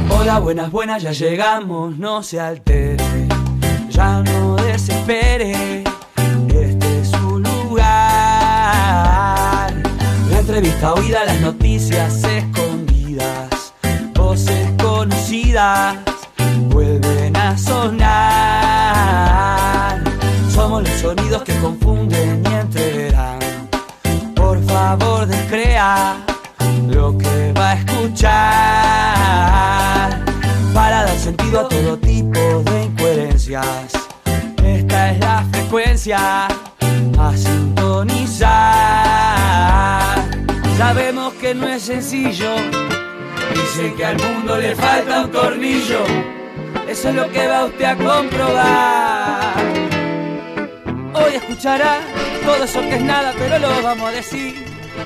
Hola, buenas, buenas, ya llegamos, no se altere, ya no desespere, este es su lugar. La entrevista oída, las noticias escondidas, voces conocidas vuelven a sonar. Somos los sonidos que confunden y entreverán. Por favor, descrea lo que va a escuchar, para dar sentido a todo tipo de incoherencias. Esta es la frecuencia a sintonizar. Sabemos que no es sencillo, dicen que al mundo le falta un tornillo. Eso es lo que va usted a comprobar. Hoy escuchará todo eso que es nada, pero lo vamos a decir.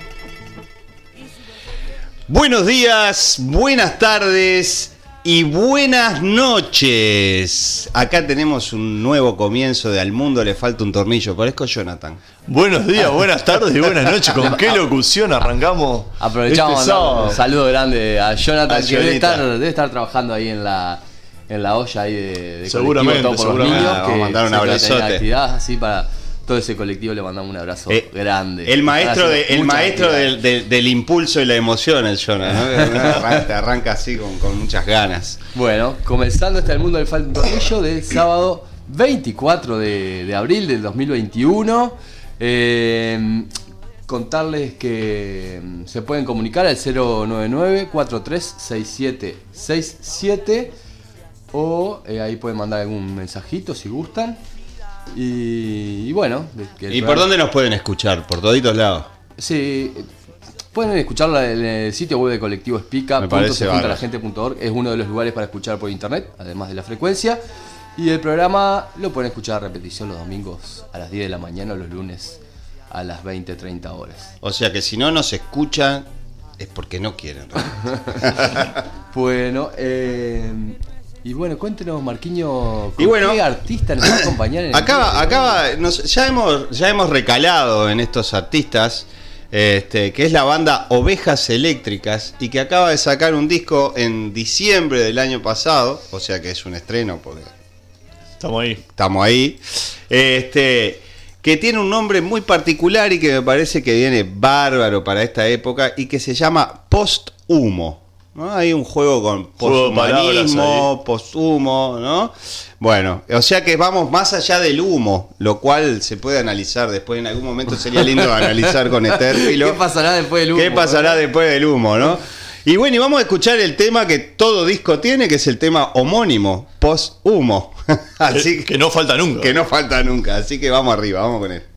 Buenos días, buenas tardes y buenas noches. Acá tenemos un nuevo comienzo de Al Mundo le falta un tornillo. Parezco Jonathan. Buenos días, buenas tardes y buenas noches. ¿Con qué locución arrancamos? Aprovechamos este sábado? un saludo grande a Jonathan, que debe Jonita. estar trabajando ahí en la olla ahí de Seguramente, colectivo Todo por los seguramente. Niños, Vamos a mandar un sé que va a tener abrazote. actividad, así para todo ese colectivo le mandamos un abrazo grande. El maestro, Gracias, el muchas maestro actividades. del impulso y la emoción, el Jonathan, ¿no? Te arranca así con muchas ganas. Bueno, comenzando este El Mundo le falta un tornillo del sábado 24 de abril del 2021. Contarles que se pueden comunicar al 099-436767 o ahí pueden mandar algún mensajito si gustan. Y bueno. ¿Y por dónde nos pueden escuchar? ¿Por toditos lados? Sí, pueden escucharla en el sitio web de colectivo Espica.sejuntalaGente.org. Es uno de los lugares para escuchar por internet, además de la frecuencia. Y el programa lo pueden escuchar a repetición los domingos a las 10 de la mañana o los lunes a las 20:30 horas. O sea que si no nos escuchan es porque no quieren. Bueno, y bueno, cuéntenos, Marquiño, Y bueno, ¿qué artista nos va a acompañar en el ya hemos recalado en estos artistas, que es la banda Ovejas Eléctricas, y que acaba de sacar un disco en diciembre del año pasado, o sea que es un estreno porque estamos ahí, que tiene un nombre muy particular y que me parece que viene bárbaro para esta época y que se llama Post-Humo, ¿no? Hay un juego con posthumanismo, posthumo, ¿no? Bueno, o sea que vamos más allá del humo, lo cual se puede analizar después. En algún momento sería lindo analizar con Estérfilo. ¿Qué pasará después del humo? ¿Qué pasará después del humo, no? Y bueno, y vamos a escuchar el tema que todo disco tiene, que es el tema homónimo, Post-Humo. Así que no falta nunca. Que no falta nunca, así que vamos arriba, vamos con él.